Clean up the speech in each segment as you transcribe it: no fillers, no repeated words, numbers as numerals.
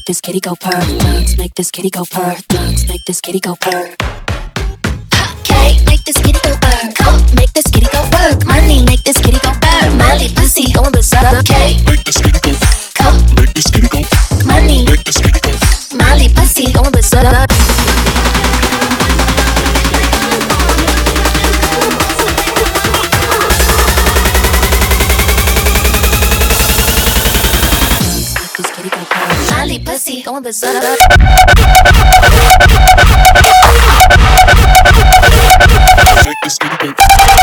make this kitty go purr. Drugs make this kitty go purr. Drugs make this kitty go purr. Okay, make this kitty go purr. Coke, make this kitty go purr. Money, make this kitty go purr. Molly, pussy, going berserk. Okay, make this kitty go. Coke, make this kitty go. Money, make this kitty go. Molly, pussy, going berserk. Molly, pussy, going berserk. Make this kitty go.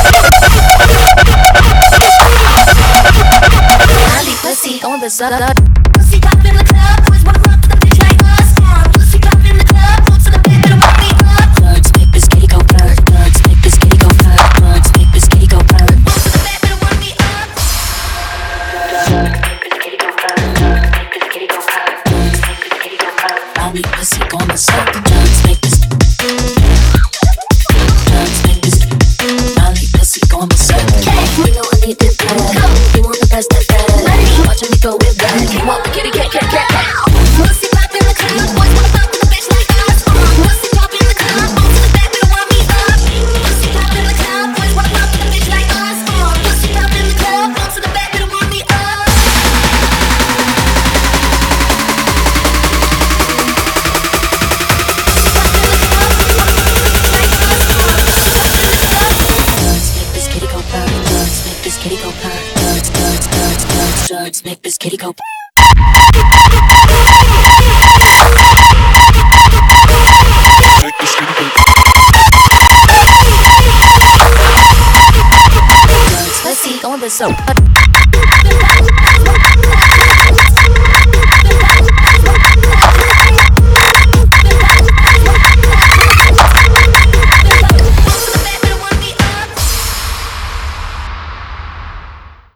Molly, pussy, going berserk. Pussy pop in the club, always wanna rock with a bitch like us. Pussy pop in the club, go to the bed, better rock me up. Drugs make this kitty go purr. Drugs make this kitty go purr. Drugs make this kitty go purr. Go to the bed, better rock me up. Drugs make this kitty go purr. Drugs make this kitty go purr. Drugs make this kitty go purr. Molly pussy going berserk. Drugs make this. Drugs make this. Molly pussy going berserk. We know I need this bad. You want the best of that. Watching me go with that. You want the kitty cat. Pussy pop in the club, boys wanna fuck with a bitch like us. Pussy pop in the club, go to the bed, better warm me up. Pussy pop in the club, boys wanna fuck with a bitch like us. Pussy pop in the club, go to the bed, better warm me up. Drugs make this kitty go purr. Drugs make this kitty go purr. Make this kitty go. Pussy going berserk.